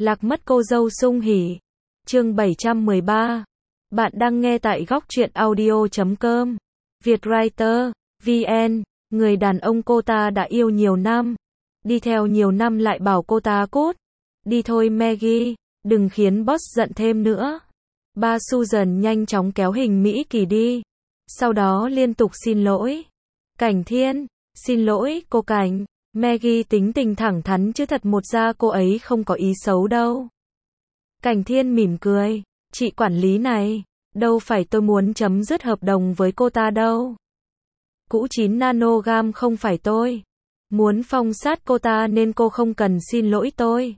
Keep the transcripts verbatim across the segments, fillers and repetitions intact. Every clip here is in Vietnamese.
Lạc mất cô dâu sung hỉ. Chương bảy trăm mười ba. Bạn đang nghe tại góc truyện audio chấm com. Vietwriter, vê en. Người đàn ông cô ta đã yêu nhiều năm. Đi theo nhiều năm lại bảo cô ta cút. Đi thôi Maggie, đừng khiến boss giận thêm nữa. Ba Susan nhanh chóng kéo Hình Mỹ Kỳ đi. Sau đó liên tục xin lỗi. Cảnh Thiên, xin lỗi cô Cảnh. Maggie tính tình thẳng thắn chứ thật một ra cô ấy không có ý xấu đâu. Cảnh Thiên mỉm cười, chị quản lý này, đâu phải tôi muốn chấm dứt hợp đồng với cô ta đâu. Cũ chín nanogam không phải tôi muốn phong sát cô ta nên cô không cần xin lỗi tôi.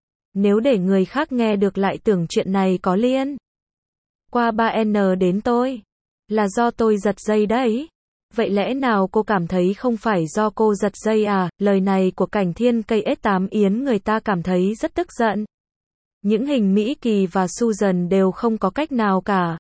Nếu để người khác nghe được lại tưởng chuyện này có liên qua ba en đến tôi, là do tôi giật dây đấy. Vậy lẽ nào cô cảm thấy không phải do cô giật dây à? Lời này của Cảnh Thiên cây ét tám yến người ta cảm thấy rất tức giận. Những Hình Mỹ Kỳ và Susan đều không có cách nào cả.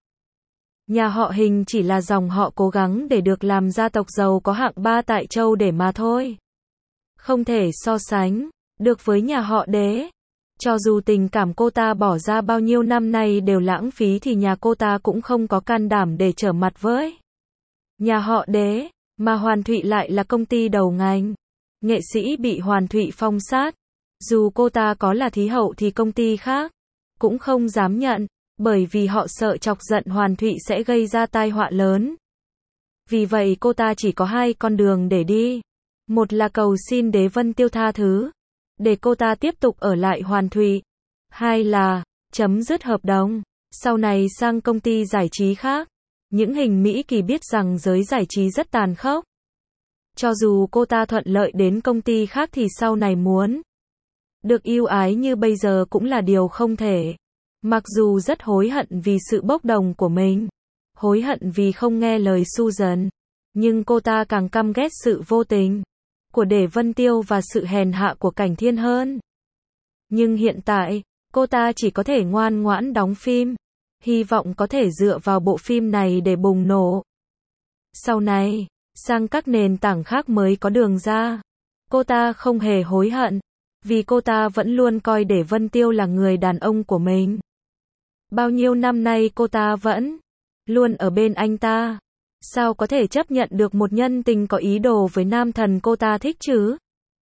Nhà họ Hình chỉ là dòng họ cố gắng để được làm gia tộc giàu có hạng ba tại châu để mà thôi. Không thể so sánh được với nhà họ Đế. Cho dù tình cảm cô ta bỏ ra bao nhiêu năm nay đều lãng phí thì nhà cô ta cũng không có can đảm để trở mặt với nhà họ Đế, mà Hoàn Thụy lại là công ty đầu ngành. Nghệ sĩ bị Hoàn Thụy phong sát. Dù cô ta có là thí hậu thì công ty khác cũng không dám nhận, bởi vì họ sợ chọc giận Hoàn Thụy sẽ gây ra tai họa lớn. Vì vậy cô ta chỉ có hai con đường để đi. Một là cầu xin Đế Vân Tiêu tha thứ, để cô ta tiếp tục ở lại Hoàn Thụy. Hai là chấm dứt hợp đồng, sau này sang công ty giải trí khác. Những Hình Mỹ Kỳ biết rằng giới giải trí rất tàn khốc. Cho dù cô ta thuận lợi đến công ty khác thì sau này muốn được ưu ái như bây giờ cũng là điều không thể. Mặc dù rất hối hận vì sự bốc đồng của mình, hối hận vì không nghe lời Susan, nhưng cô ta càng căm ghét sự vô tình của Đế Vân Tiêu và sự hèn hạ của Cảnh Thiên hơn. Nhưng hiện tại, cô ta chỉ có thể ngoan ngoãn đóng phim, hy vọng có thể dựa vào bộ phim này để bùng nổ. Sau này, sang các nền tảng khác mới có đường ra. Cô ta không hề hối hận, vì cô ta vẫn luôn coi Đế Vân Tiêu là người đàn ông của mình. Bao nhiêu năm nay cô ta vẫn luôn ở bên anh ta. Sao có thể chấp nhận được một nhân tình có ý đồ với nam thần cô ta thích chứ?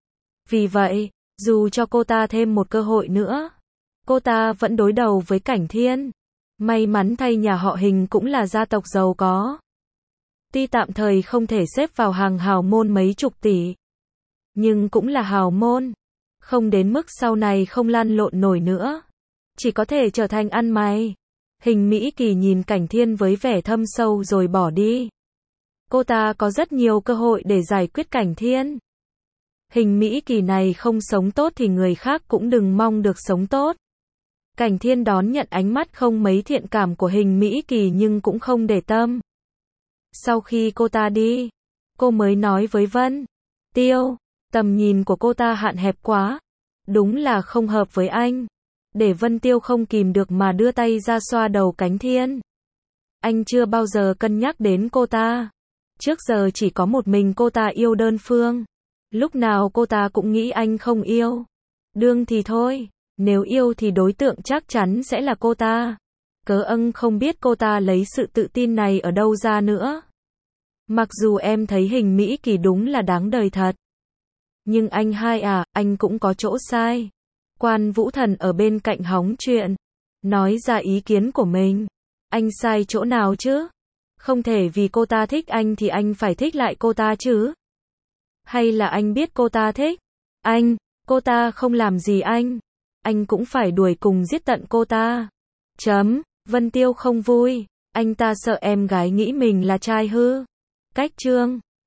Vì vậy, dù cho cô ta thêm một cơ hội nữa, cô ta vẫn đối đầu với Cảnh Thiên. May mắn thay nhà họ Hình cũng là gia tộc giàu có. Tuy tạm thời không thể xếp vào hàng hào môn mấy chục tỷ, nhưng cũng là hào môn. Không đến mức sau này không lăn lộn nổi nữa, chỉ có thể trở thành ăn mày. Hình Mỹ Kỳ nhìn Cảnh Thiên với vẻ thâm sâu rồi bỏ đi. Cô ta có rất nhiều cơ hội để giải quyết Cảnh Thiên. Hình Mỹ Kỳ này không sống tốt thì người khác cũng đừng mong được sống tốt. Cảnh Thiên đón nhận ánh mắt không mấy thiện cảm của Hình Mỹ Kỳ nhưng cũng không để tâm. Sau khi cô ta đi, cô mới nói với Vân Tiêu, tầm nhìn của cô ta hạn hẹp quá, đúng là không hợp với anh. Để Vân Tiêu không kìm được mà đưa tay ra xoa đầu Cảnh Thiên. Anh chưa bao giờ cân nhắc đến cô ta. Trước giờ chỉ có một mình cô ta yêu đơn phương. Lúc nào cô ta cũng nghĩ anh không yêu. Đương thì thôi, nếu yêu thì đối tượng chắc chắn sẽ là cô ta. Cớ âng không biết cô ta lấy sự tự tin này ở đâu ra nữa. Mặc dù em thấy Hình Mỹ Kỳ đúng là đáng đời thật. Nhưng anh hai à, anh cũng có chỗ sai. Quan Vũ Thần ở bên cạnh hóng chuyện, nói ra ý kiến của mình. Anh sai chỗ nào chứ? Không thể vì cô ta thích anh thì anh phải thích lại cô ta chứ? Hay là anh biết cô ta thích anh, cô ta không làm gì anh, anh cũng phải đuổi cùng giết tận cô ta. Chấm, Vân Tiêu không vui, anh ta sợ em gái nghĩ mình là trai hư. Cách chương